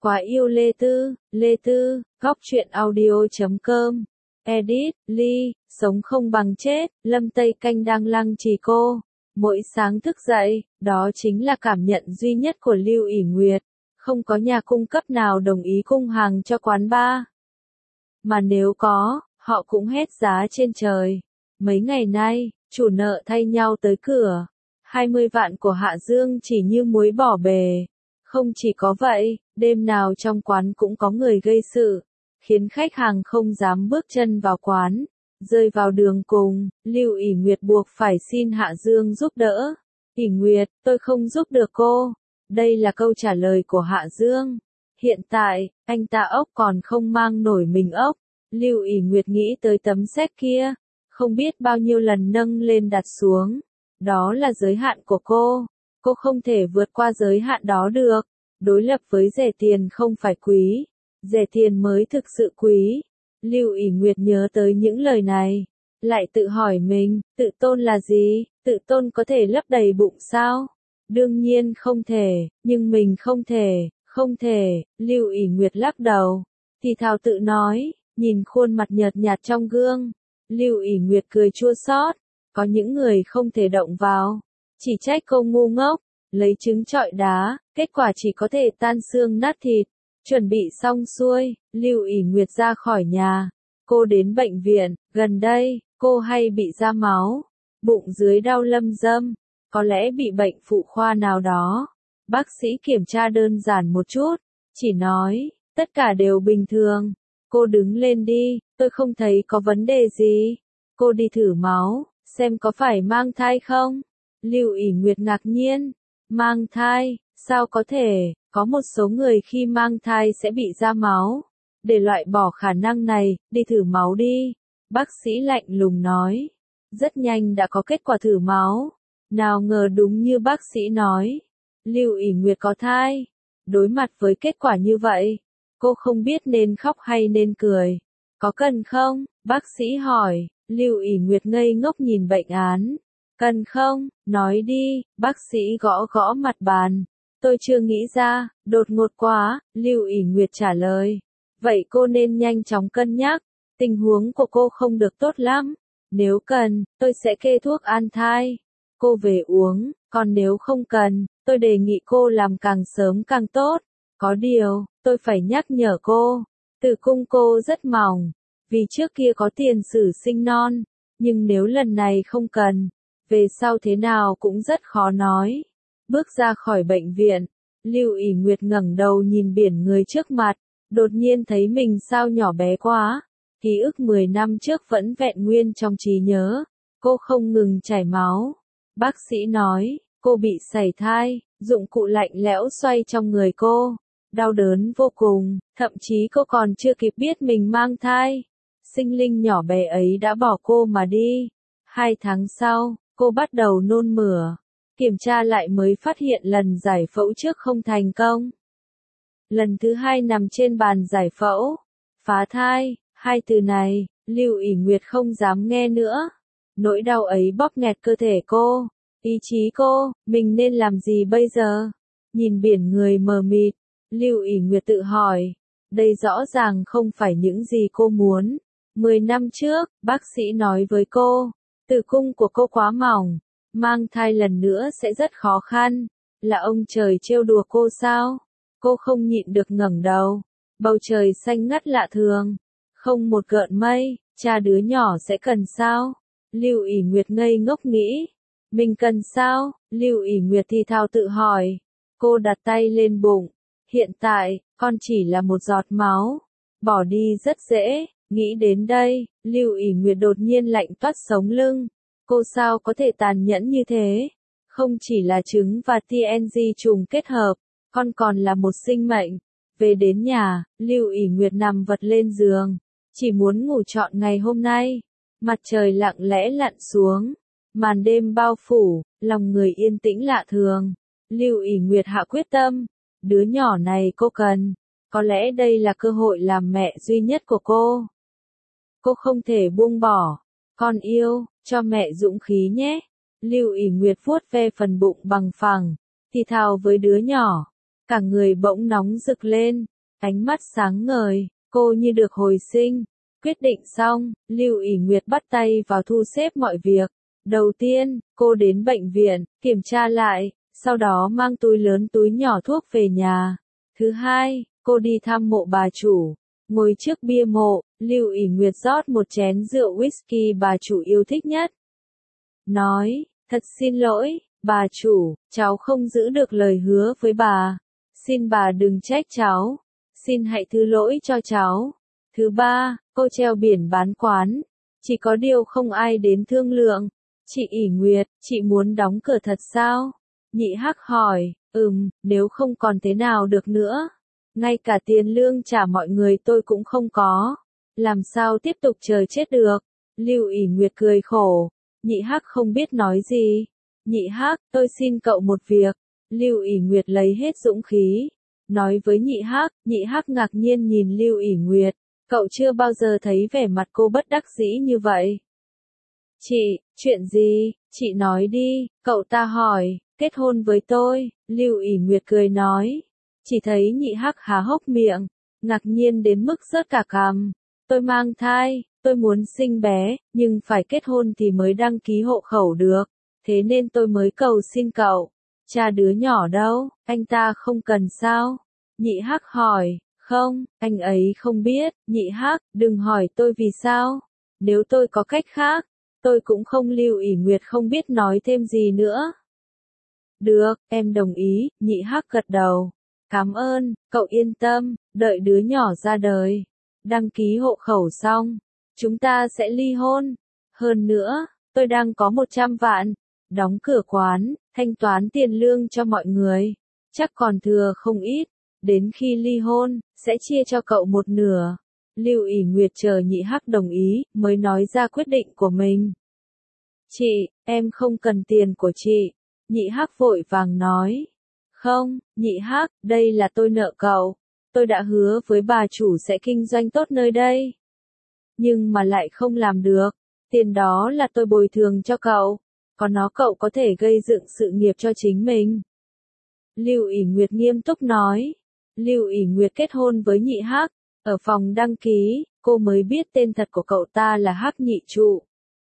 Quá yêu Lê Tư, góc truyện audio.com. Edit, Ly, sống không bằng chết, Lâm Tây Canh đang lăng trì cô. Mỗi sáng thức dậy, đó chính là cảm nhận duy nhất của Lưu ỷ Nguyệt. Không có nhà cung cấp nào đồng ý cung hàng cho quán bar. Mà nếu có, họ cũng hết giá trên trời. Mấy ngày nay, chủ nợ thay nhau tới cửa. 20 vạn của Hạ Dương chỉ như muối bỏ bề. Không chỉ có vậy, đêm nào trong quán cũng có người gây sự, khiến khách hàng không dám bước chân vào quán. Rơi vào đường cùng, Lưu ỷ Nguyệt buộc phải xin Hạ Dương giúp đỡ. ỷ Nguyệt, tôi không giúp được cô. Đây là câu trả lời của Hạ Dương. Hiện tại, anh ta ốc còn không mang nổi mình ốc. Lưu ỷ Nguyệt nghĩ tới tấm séc kia, không biết bao nhiêu lần nâng lên đặt xuống. Đó là giới hạn của cô không thể vượt qua giới hạn đó được. Đối lập với rẻ tiền không phải quý, rẻ tiền mới thực sự quý. Lưu ỷ Nguyệt nhớ tới những lời này, lại tự hỏi mình, tự tôn là gì? Tự tôn có thể lấp đầy bụng sao? Đương nhiên không thể, nhưng mình không thể, Lưu ỷ Nguyệt lắc đầu, thì thào tự nói, nhìn khuôn mặt nhợt nhạt trong gương. Lưu ỷ Nguyệt cười chua xót, có những người không thể động vào, chỉ trách cô ngu ngốc, lấy trứng trọi đá, kết quả chỉ có thể tan xương nát thịt. Chuẩn bị xong xuôi, Lưu ỷ Nguyệt ra khỏi nhà. Cô đến bệnh viện, gần đây, cô hay bị ra máu, bụng dưới đau lâm dâm, có lẽ bị bệnh phụ khoa nào đó. Bác sĩ kiểm tra đơn giản một chút, chỉ nói, tất cả đều bình thường. Cô đứng lên đi, tôi không thấy có vấn đề gì. Cô đi thử máu, xem có phải mang thai không? Lưu ỷ Nguyệt ngạc nhiên, mang thai, sao có thể? Có một số người khi mang thai sẽ bị ra máu. Để loại bỏ khả năng này, đi thử máu đi. Bác sĩ lạnh lùng nói. Rất nhanh đã có kết quả thử máu. Nào ngờ đúng như bác sĩ nói. Lưu ỷ Nguyệt có thai. Đối mặt với kết quả như vậy, cô không biết nên khóc hay nên cười. Có cần không? Bác sĩ hỏi. Lưu ỷ Nguyệt ngây ngốc nhìn bệnh án. Cần không? Nói đi, bác sĩ gõ gõ mặt bàn. Tôi chưa nghĩ ra, đột ngột quá, Lưu ỷ Nguyệt trả lời. Vậy cô nên nhanh chóng cân nhắc, tình huống của cô không được tốt lắm. Nếu cần, tôi sẽ kê thuốc an thai. Cô về uống, còn nếu không cần, tôi đề nghị cô làm càng sớm càng tốt. Có điều, tôi phải nhắc nhở cô, tử cung cô rất mỏng, vì trước kia có tiền sử sinh non, nhưng nếu lần này không cần, về sau thế nào cũng rất khó nói. Bước ra khỏi bệnh viện, Lưu ỷ Nguyệt ngẩng đầu nhìn biển người trước mặt, đột nhiên thấy mình sao nhỏ bé quá. Ký ức 10 năm trước vẫn vẹn nguyên trong trí nhớ. Cô không ngừng chảy máu. Bác sĩ nói, cô bị sảy thai, dụng cụ lạnh lẽo xoay trong người cô. Đau đớn vô cùng, thậm chí cô còn chưa kịp biết mình mang thai. Sinh linh nhỏ bé ấy đã bỏ cô mà đi. 2 tháng sau, cô bắt đầu nôn mửa. Kiểm tra lại mới phát hiện lần giải phẫu trước không thành công. Lần thứ 2 nằm trên bàn giải phẫu. Phá thai, 2 từ này, Lưu ỷ Nguyệt không dám nghe nữa. Nỗi đau ấy bóp nghẹt cơ thể cô, ý chí cô, mình nên làm gì bây giờ? Nhìn biển người mờ mịt, Lưu ỷ Nguyệt tự hỏi, đây rõ ràng không phải những gì cô muốn. 10 năm trước, bác sĩ nói với cô, tử cung của cô quá mỏng, mang thai lần nữa sẽ rất khó khăn. Là ông trời trêu đùa cô sao? Cô không nhịn được ngẩng đầu. Bầu trời xanh ngắt lạ thường, không một gợn mây. Cha đứa nhỏ sẽ cần sao? Lưu ỷ Nguyệt ngây ngốc nghĩ. Mình cần sao? Lưu ỷ Nguyệt thì thào tự hỏi. Cô đặt tay lên bụng. Hiện tại, con chỉ là một giọt máu. Bỏ đi rất dễ. Nghĩ đến đây, Lưu ỷ Nguyệt đột nhiên lạnh toát sống lưng. Cô sao có thể tàn nhẫn như thế? Không chỉ là trứng và TNG trùng kết hợp, con còn là một sinh mệnh. Về đến nhà, Lưu ỷ Nguyệt nằm vật lên giường, chỉ muốn ngủ trọn ngày hôm nay. Mặt trời lặng lẽ lặn xuống, màn đêm bao phủ, lòng người yên tĩnh lạ thường. Lưu ỷ Nguyệt hạ quyết tâm, đứa nhỏ này cô cần. Có lẽ đây là cơ hội làm mẹ duy nhất của cô. Cô không thể buông bỏ. Con yêu, cho mẹ dũng khí nhé. Lưu ỷ Nguyệt vuốt ve phần bụng bằng phẳng, thì thào với đứa nhỏ. cả người bỗng nóng rực lên, ánh mắt sáng ngời, cô như được hồi sinh. Quyết định xong, Lưu ỷ Nguyệt bắt tay vào thu xếp mọi việc. Đầu tiên, cô đến bệnh viện, kiểm tra lại, sau đó mang túi lớn túi nhỏ thuốc về nhà. Thứ hai, cô đi thăm mộ bà chủ. Ngồi trước bia mộ, Lưu ỷ Nguyệt rót một chén rượu whisky bà chủ yêu thích nhất. Nói, thật xin lỗi, bà chủ, cháu không giữ được lời hứa với bà. Xin bà đừng trách cháu. Xin hãy thứ lỗi cho cháu. Thứ ba, cô treo biển bán quán. Chỉ có điều không ai đến thương lượng. Chị ỷ Nguyệt, chị muốn đóng cửa thật sao? Nhị Hắc hỏi, nếu không còn thế nào được nữa. Ngay cả tiền lương trả mọi người tôi cũng không có. Làm sao tiếp tục chờ chết được? Lưu ỷ Nguyệt cười khổ. Nhị Hắc không biết nói gì. Nhị Hắc, tôi xin cậu một việc. Lưu ỷ Nguyệt lấy hết dũng khí. Nói với Nhị Hắc ngạc nhiên nhìn Lưu ỷ Nguyệt. Cậu chưa bao giờ thấy vẻ mặt cô bất đắc dĩ như vậy. Chị, chuyện gì, chị nói đi, cậu ta hỏi, kết hôn với tôi, Lưu ỷ Nguyệt cười nói. Chỉ thấy Nhị Hắc há hốc miệng, ngạc nhiên đến mức rớt cả cằm. Tôi mang thai, tôi muốn sinh bé, nhưng phải kết hôn thì mới đăng ký hộ khẩu được, thế nên tôi mới cầu xin cậu. Cha đứa nhỏ đâu, anh ta không cần sao? Nhị Hắc hỏi. Không, anh ấy không biết. Nhị Hắc, đừng hỏi tôi vì sao. Nếu tôi có cách khác, tôi cũng không. Lưu ỷ Nguyệt không biết nói thêm gì nữa. Được, em đồng ý. Nhị Hắc gật đầu. Cảm ơn, cậu yên tâm, đợi đứa nhỏ ra đời. Đăng ký hộ khẩu xong, chúng ta sẽ ly hôn. Hơn nữa, tôi đang có 100 vạn. Đóng cửa quán, thanh toán tiền lương cho mọi người. Chắc còn thừa không ít. Đến khi ly hôn, sẽ chia cho cậu một nửa. Lưu ỷ Nguyệt chờ Nhị Hắc đồng ý, mới nói ra quyết định của mình. Chị, em không cần tiền của chị. Nhị Hắc vội vàng nói. Không, Nhị Hắc, đây là tôi nợ cậu. Tôi đã hứa với bà chủ sẽ kinh doanh tốt nơi đây. Nhưng mà lại không làm được. Tiền đó là tôi bồi thường cho cậu. Còn nó cậu có thể gây dựng sự nghiệp cho chính mình. Lưu ỷ Nguyệt nghiêm túc nói. Lưu ỷ Nguyệt kết hôn với Nhị Hắc. Ở phòng đăng ký, cô mới biết tên thật của cậu ta là Hắc Nhị Trụ.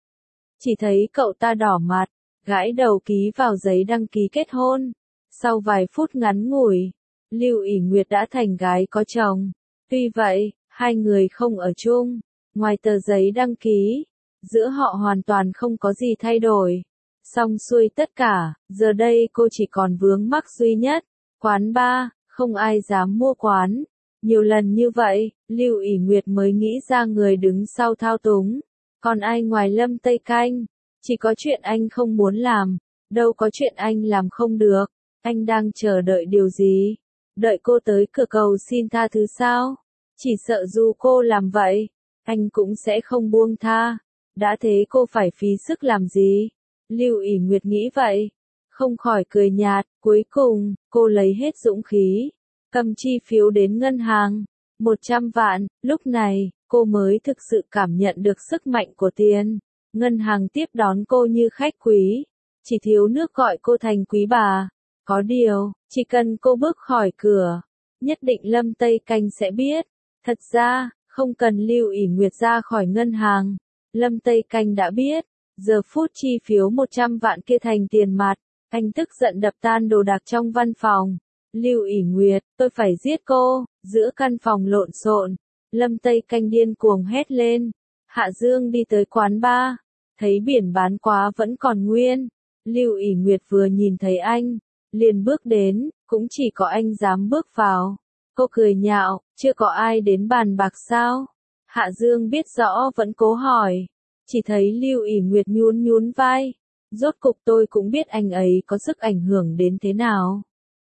Chỉ thấy cậu ta đỏ mặt, gãi đầu ký vào giấy đăng ký kết hôn. Sau vài phút ngắn ngủi, Lưu ỷ Nguyệt đã thành gái có chồng. Tuy vậy, hai người không ở chung. Ngoài tờ giấy đăng ký, giữa họ hoàn toàn không có gì thay đổi. Xong xuôi tất cả, giờ đây cô chỉ còn vướng mắc duy nhất. Quán bar, không ai dám mua quán. Nhiều lần như vậy, Lưu ỷ Nguyệt mới nghĩ ra người đứng sau thao túng. Còn ai ngoài Lâm Tây Canh? Chỉ có chuyện anh không muốn làm. Đâu có chuyện anh làm không được. Anh đang chờ đợi điều gì? Đợi cô tới cửa cầu xin tha thứ sao? Chỉ sợ dù cô làm vậy, anh cũng sẽ không buông tha. Đã thế cô phải phí sức làm gì? Lưu ỷ Nguyệt nghĩ vậy. Không khỏi cười nhạt, cuối cùng, cô lấy hết dũng khí. Cầm chi phiếu đến ngân hàng. 100 vạn, lúc này, cô mới thực sự cảm nhận được sức mạnh của tiền. Ngân hàng tiếp đón cô như khách quý. Chỉ thiếu nước gọi cô thành quý bà. Có điều, chỉ cần cô bước khỏi cửa, nhất định Lâm Tây Canh sẽ biết. Thật ra, không cần Lưu ỷ Nguyệt ra khỏi ngân hàng. Lâm Tây Canh đã biết. Giờ phút chi phiếu 100 vạn kia thành tiền mặt. Anh tức giận đập tan đồ đạc trong văn phòng. Lưu ỷ Nguyệt, tôi phải giết cô. Giữa căn phòng lộn xộn, Lâm Tây Canh điên cuồng hét lên. Hạ Dương đi tới quán bar, thấy biển bán quá vẫn còn nguyên. Lưu ỷ Nguyệt vừa nhìn thấy anh, liền bước đến, cũng chỉ có anh dám bước vào. Cô cười nhạo, chưa có ai đến bàn bạc sao? Hạ Dương biết rõ vẫn cố hỏi. Chỉ thấy Lưu ỷ Nguyệt nhún nhún vai. Rốt cục tôi cũng biết anh ấy có sức ảnh hưởng đến thế nào.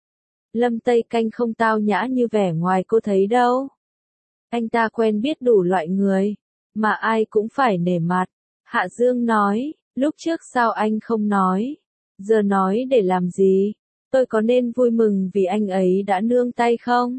Lâm Tây Canh không tao nhã như vẻ ngoài cô thấy đâu. Anh ta quen biết đủ loại người, mà ai cũng phải nể mặt. Hạ Dương nói, lúc trước sao anh không nói? Giờ nói để làm gì? Tôi có nên vui mừng vì anh ấy đã nương tay không?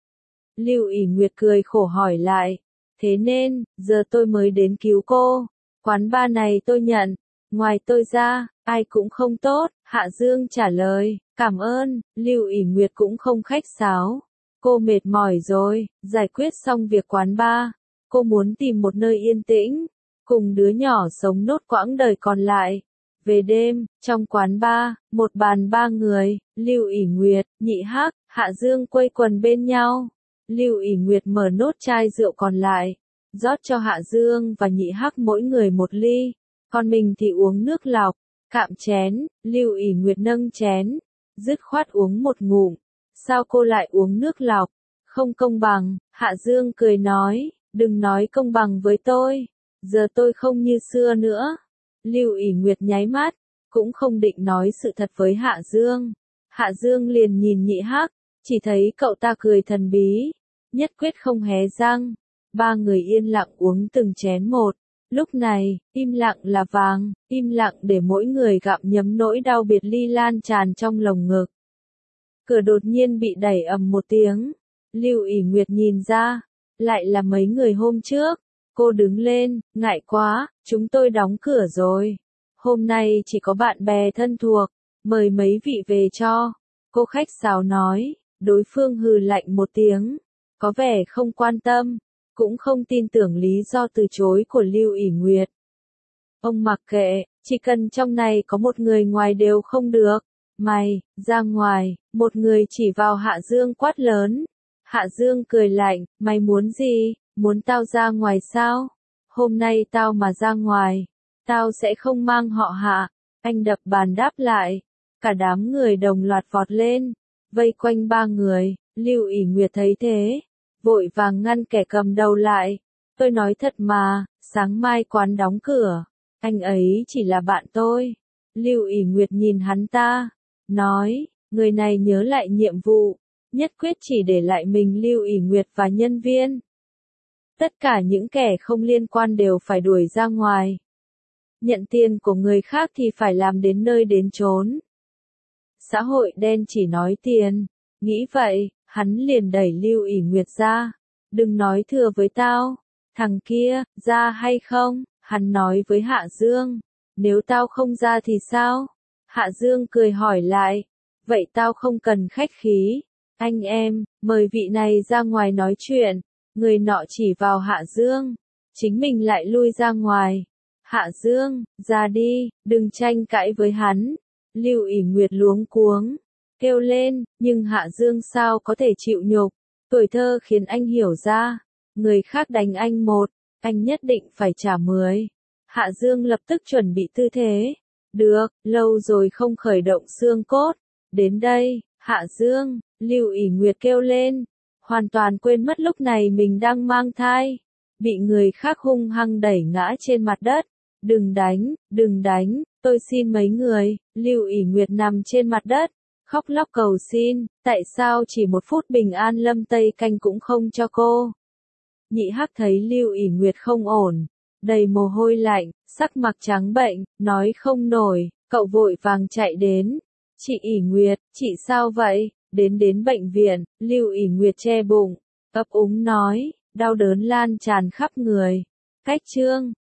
Lưu ỷ Nguyệt cười khổ hỏi lại. Thế nên, giờ tôi mới đến cứu cô. Quán bar này tôi nhận. Ngoài tôi ra, ai cũng không tốt, Hạ Dương trả lời, cảm ơn, Lưu ỉ Nguyệt cũng không khách sáo. Cô mệt mỏi rồi, giải quyết xong việc quán bar, cô muốn tìm một nơi yên tĩnh, cùng đứa nhỏ sống nốt quãng đời còn lại. Về đêm, trong quán bar, một bàn 3 người, Lưu ỉ Nguyệt, Nhị Hắc, Hạ Dương quây quần bên nhau. Lưu ỉ Nguyệt mở nốt chai rượu còn lại, rót cho Hạ Dương và Nhị Hắc mỗi người một ly, còn mình thì uống nước lọc, cạn chén, Lưu ỉ Nguyệt nâng chén, dứt khoát uống một ngụm. Sao cô lại uống nước lọc? Không công bằng, Hạ Dương cười nói, đừng nói công bằng với tôi, giờ tôi không như xưa nữa. Lưu ỉ Nguyệt nháy mắt, cũng không định nói sự thật với Hạ Dương. Hạ Dương liền nhìn Nhị Hắc, chỉ thấy cậu ta cười thần bí, nhất quyết không hé răng. 3 người yên lặng uống từng chén một. Lúc này, im lặng là vàng, im lặng để mỗi người gặm nhấm nỗi đau biệt ly lan tràn trong lồng ngực. Cửa đột nhiên bị đẩy ầm một tiếng. Lưu ỉ Nguyệt nhìn ra, lại là mấy người hôm trước. Cô đứng lên, ngại quá, chúng tôi đóng cửa rồi. Hôm nay chỉ có bạn bè thân thuộc, mời mấy vị về cho. Cô khách sáo nói, đối phương hừ lạnh một tiếng, có vẻ không quan tâm, cũng không tin tưởng lý do từ chối của Lưu ỉ Nguyệt. Ông mặc kệ, chỉ cần trong này có một người ngoài đều không được. Mày, ra ngoài, một người chỉ vào Hạ Dương quát lớn. Hạ Dương cười lạnh, mày muốn gì, muốn tao ra ngoài sao? Hôm nay tao mà ra ngoài, tao sẽ không mang họ Hạ. Anh đập bàn đáp lại, cả đám người đồng loạt vọt lên, vây quanh 3 người, Lưu ỉ Nguyệt thấy thế, vội vàng ngăn kẻ cầm đầu lại. Tôi nói thật mà, sáng mai quán đóng cửa, anh ấy chỉ là bạn tôi. Lưu ỉ Nguyệt nhìn hắn ta, nói, người này nhớ lại nhiệm vụ, nhất quyết chỉ để lại mình Lưu ỉ Nguyệt và nhân viên. Tất cả những kẻ không liên quan đều phải đuổi ra ngoài. Nhận tiền của người khác thì phải làm đến nơi đến chốn. Xã hội đen chỉ nói tiền. Nghĩ vậy, hắn liền đẩy Lưu ỉ Nguyệt ra. Đừng nói thừa với tao. Thằng kia, ra hay không? Hắn nói với Hạ Dương. Nếu tao không ra thì sao? Hạ Dương cười hỏi lại. Vậy tao không cần khách khí. Anh em, mời vị này ra ngoài nói chuyện. Người nọ chỉ vào Hạ Dương. Chính mình lại lui ra ngoài. Hạ Dương, ra đi, đừng tranh cãi với hắn. Lưu ỉ Nguyệt luống cuống, kêu lên, nhưng Hạ Dương sao có thể chịu nhục. Tuổi thơ khiến anh hiểu ra, người khác đánh anh 1, anh nhất định phải trả 10. Hạ Dương lập tức chuẩn bị tư thế. Được, lâu rồi không khởi động xương cốt. Đến đây, Hạ Dương, Lưu ỉ Nguyệt kêu lên, hoàn toàn quên mất lúc này mình đang mang thai. Bị người khác hung hăng đẩy ngã trên mặt đất. Đừng đánh, tôi xin mấy người. Lưu ỉ Nguyệt nằm trên mặt đất, khóc lóc cầu xin, tại sao chỉ 1 phút bình an Lâm Tây Canh cũng không cho cô. Nhị Hắc thấy Lưu ỉ Nguyệt không ổn, đầy mồ hôi lạnh, sắc mặt trắng bệnh, nói không nổi, cậu vội vàng chạy đến. Chị ỉ Nguyệt, chị sao vậy? Đến bệnh viện, Lưu ỉ Nguyệt che bụng, ấp úng nói, đau đớn lan tràn khắp người. Cách chương